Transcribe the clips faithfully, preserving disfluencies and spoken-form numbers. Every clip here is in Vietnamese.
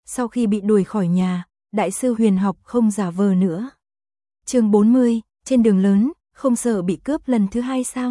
sau khi bị đuổi khỏi nhà, đại sư huyền học không giả vờ nữa. Chương bốn mươi, trên đường lớn, không sợ bị cướp lần thứ hai sao?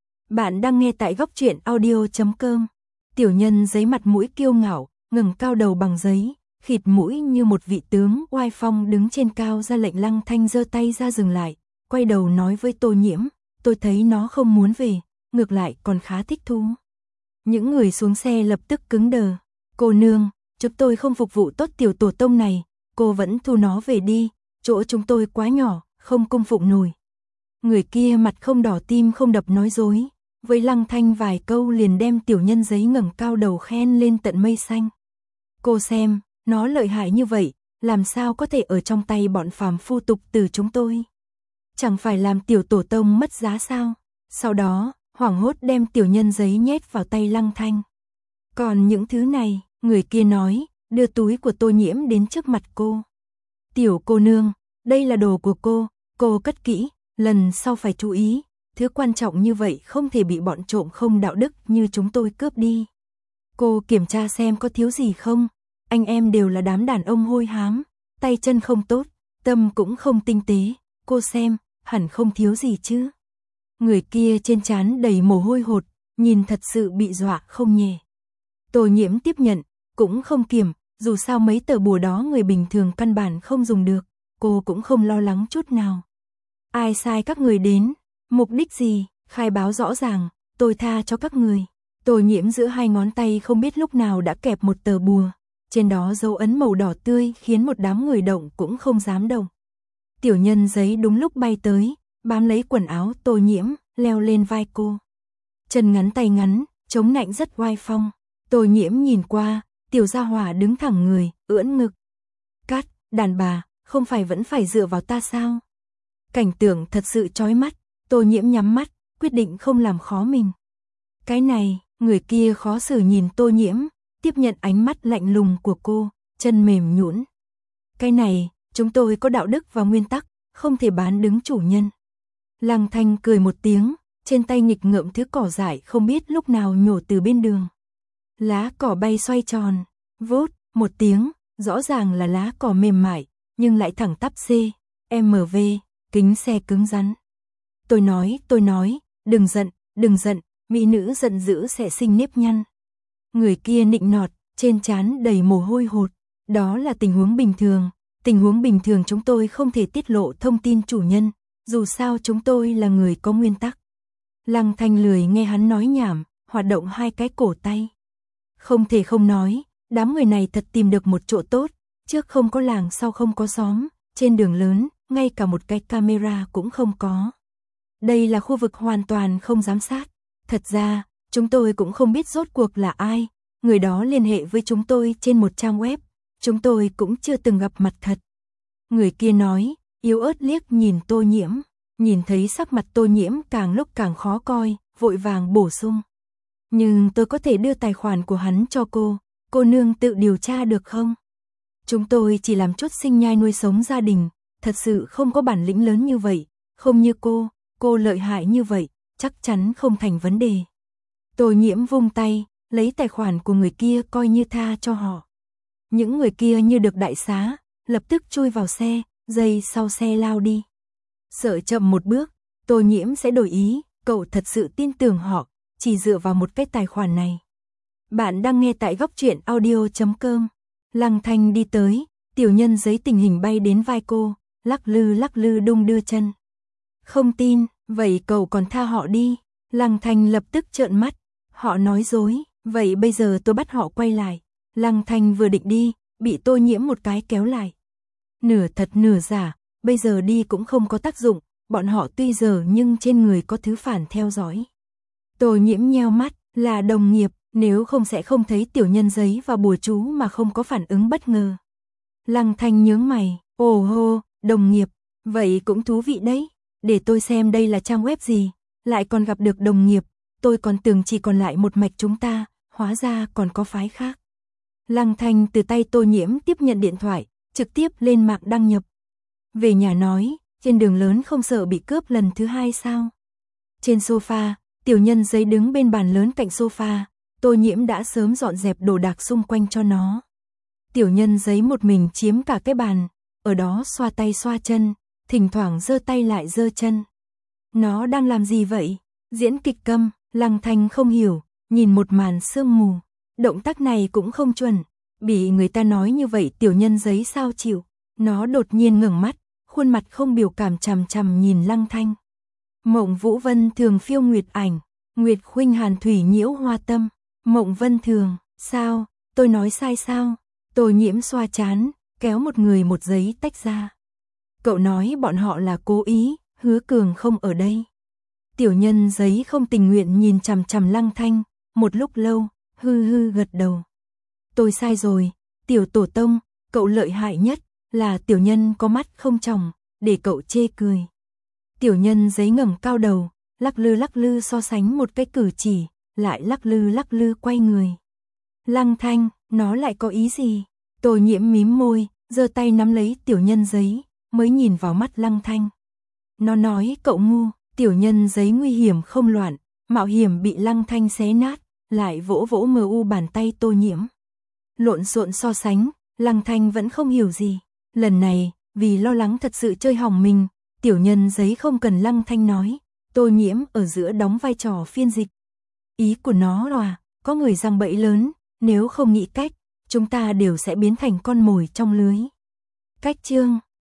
Bạn đang nghe tại góc truyện audio chấm com. Tiểu nhân giấy mặt mũi kiêu ngạo, ngẩng cao đầu bằng giấy, khịt mũi như một vị tướng oai phong đứng trên cao ra lệnh Lăng Thanh giơ tay ra dừng lại, quay đầu nói với Tô Nhiễm, tôi thấy nó không muốn về, ngược lại còn khá thích thú. Những người xuống xe lập tức cứng đờ. Cô nương, chúng tôi không phục vụ tốt tiểu tổ tông này, cô vẫn thu nó về đi, chỗ chúng tôi quá nhỏ, không cung phụng nổi. Người kia mặt không đỏ tim không đập nói dối, với Lăng Thanh vài câu liền đem tiểu nhân giấy ngẩng cao đầu khen lên tận mây xanh. Cô xem, nó lợi hại như vậy, làm sao có thể ở trong tay bọn phàm phu tục từ chúng tôi? Chẳng phải làm tiểu tổ tông mất giá sao? Sau đó, hoảng hốt đem tiểu nhân giấy nhét vào tay Lăng Thanh. Còn những thứ này, người kia nói, đưa túi của Tô Nhiễm đến trước mặt cô. Tiểu cô nương, đây là đồ của cô, cô cất kỹ, lần sau phải chú ý, thứ quan trọng như vậy không thể bị bọn trộm không đạo đức như chúng tôi cướp đi. Cô kiểm tra xem có thiếu gì không, anh em đều là đám đàn ông hôi hám, tay chân không tốt, tâm cũng không tinh tế, cô xem, hẳn không thiếu gì chứ. Người kia trên trán đầy mồ hôi hột, nhìn thật sự bị dọa không nhẹ. Tô Nhiễm tiếp nhận, cũng không kiểm, dù sao mấy tờ bùa đó người bình thường căn bản không dùng được, cô cũng không lo lắng chút nào. Ai sai các người đến, mục đích gì, khai báo rõ ràng, tôi tha cho các người. Tô Nhiễm giữa hai ngón tay không biết lúc nào đã kẹp một tờ bùa, trên đó dấu ấn màu đỏ tươi khiến một đám người động cũng không dám động. Tiểu nhân giấy đúng lúc bay tới, bám lấy quần áo Tô Nhiễm, leo lên vai cô. Chân ngắn tay ngắn, chống nạnh rất oai phong. Tô Nhiễm nhìn qua, tiểu gia hỏa đứng thẳng người, ưỡn ngực. Cát, đàn bà, không phải vẫn phải dựa vào ta sao? Cảnh tượng thật sự chói mắt, Tô Nhiễm nhắm mắt, quyết định không làm khó mình. Cái này, người kia khó xử nhìn Tô Nhiễm, tiếp nhận ánh mắt lạnh lùng của cô, chân mềm nhũn. Cái này, chúng tôi có đạo đức và nguyên tắc, không thể bán đứng chủ nhân. Lăng Thanh cười một tiếng, trên tay nghịch ngợm thứ cỏ dại không biết lúc nào nhổ từ bên đường. Lá cỏ bay xoay tròn, vốt, một tiếng, rõ ràng là lá cỏ mềm mại, nhưng lại thẳng tắp C, M V, kính xe cứng rắn. Tôi nói, tôi nói, đừng giận, đừng giận, mỹ nữ giận dữ sẽ sinh nếp nhăn. Người kia nịnh nọt, trên trán đầy mồ hôi hột, đó là tình huống bình thường, tình huống bình thường chúng tôi không thể tiết lộ thông tin chủ nhân, dù sao chúng tôi là người có nguyên tắc. Lăng Thanh lười nghe hắn nói nhảm, hoạt động hai cái cổ tay. Không thể không nói, đám người này thật tìm được một chỗ tốt, trước không có làng sau không có xóm, trên đường lớn, ngay cả một cái camera cũng không có. Đây là khu vực hoàn toàn không giám sát. Thật ra, chúng tôi cũng không biết rốt cuộc là ai, người đó liên hệ với chúng tôi trên một trang web, chúng tôi cũng chưa từng gặp mặt thật. Người kia nói, yếu ớt liếc nhìn Tô Nhiễm, nhìn thấy sắc mặt Tô Nhiễm càng lúc càng khó coi, vội vàng bổ sung. Nhưng tôi có thể đưa tài khoản của hắn cho cô, cô nương tự điều tra được không? Chúng tôi chỉ làm chút sinh nhai nuôi sống gia đình, thật sự không có bản lĩnh lớn như vậy, không như cô, cô lợi hại như vậy, chắc chắn không thành vấn đề. Tô Nhiễm vung tay, lấy tài khoản của người kia coi như tha cho họ. Những người kia như được đại xá, lập tức chui vào xe, giây sau xe lao đi. Sợ chậm một bước, Tô Nhiễm sẽ đổi ý, cậu thật sự tin tưởng họ, chỉ dựa vào một cái tài khoản này. Bạn đang nghe tại góc truyện audio chấm com. Lăng Thanh đi tới, tiểu nhân giấy tình hình bay đến vai cô, lắc lư lắc lư đung đưa chân. Không tin, vậy cậu còn tha họ đi. Lăng Thanh lập tức trợn mắt, họ nói dối, vậy bây giờ tôi bắt họ quay lại. Lăng Thanh vừa định đi, bị Tô Nhiễm một cái kéo lại. Nửa thật nửa giả, bây giờ đi cũng không có tác dụng, bọn họ tuy giờ nhưng trên người có thứ phản theo dõi. Tô Nhiễm nheo mắt, là đồng nghiệp, nếu không sẽ không thấy tiểu nhân giấy và bùa chú mà không có phản ứng bất ngờ. Lăng Thanh nhướng mày, ồ hô, đồng nghiệp, vậy cũng thú vị đấy, để tôi xem đây là trang web gì, lại còn gặp được đồng nghiệp, tôi còn tưởng chỉ còn lại một mạch chúng ta, hóa ra còn có phái khác. Lăng Thanh từ tay Tô Nhiễm tiếp nhận điện thoại, trực tiếp lên mạng đăng nhập. Về nhà nói, trên đường lớn không sợ bị cướp lần thứ hai sao? Trên sofa, tiểu nhân giấy đứng bên bàn lớn cạnh sofa, Tô Nhiễm đã sớm dọn dẹp đồ đạc xung quanh cho nó. Tiểu nhân giấy một mình chiếm cả cái bàn, ở đó xoa tay xoa chân, thỉnh thoảng giơ tay lại giơ chân. Nó đang làm gì vậy? Diễn kịch câm, Lăng Thanh không hiểu, nhìn một màn sương mù. Động tác này cũng không chuẩn, bị người ta nói như vậy tiểu nhân giấy sao chịu. Nó đột nhiên ngẩng mắt, khuôn mặt không biểu cảm chằm chằm nhìn Lăng Thanh. Mộng Vũ Vân Thường phiêu nguyệt ảnh, Nguyệt khuynh hàn thủy nhiễu hoa tâm. Mộng Vân Thường, sao, tôi nói sai sao? Tô Nhiễm xoa chán, kéo một người một giấy tách ra. Cậu nói bọn họ là cố ý, Hứa Cường không ở đây. Tiểu nhân giấy không tình nguyện nhìn chằm chằm Lăng Thanh, một lúc lâu, hư hư gật đầu. Tôi sai rồi, tiểu tổ tông, cậu lợi hại nhất, là tiểu nhân có mắt không tròng, để cậu chê cười. Tiểu nhân giấy ngẩng cao đầu, lắc lư lắc lư so sánh một cái cử chỉ, lại lắc lư lắc lư quay người. Lăng Thanh, nó lại có ý gì? Tô Nhiễm mím môi, giơ tay nắm lấy tiểu nhân giấy, mới nhìn vào mắt Lăng Thanh. Nó nói cậu ngu, tiểu nhân giấy nguy hiểm không loạn, mạo hiểm bị Lăng Thanh xé nát, lại vỗ vỗ mờ u bàn tay Tô Nhiễm. Lộn xộn so sánh, Lăng Thanh vẫn không hiểu gì. Lần này, vì lo lắng thật sự chơi hỏng mình, tiểu nhân giấy không cần Lăng Thanh nói, Tô Nhiễm ở giữa đóng vai trò phiên dịch. Ý của nó là, có người giăng bẫy lớn, nếu không nghĩ cách, chúng ta đều sẽ biến thành con mồi trong lưới. Cách chương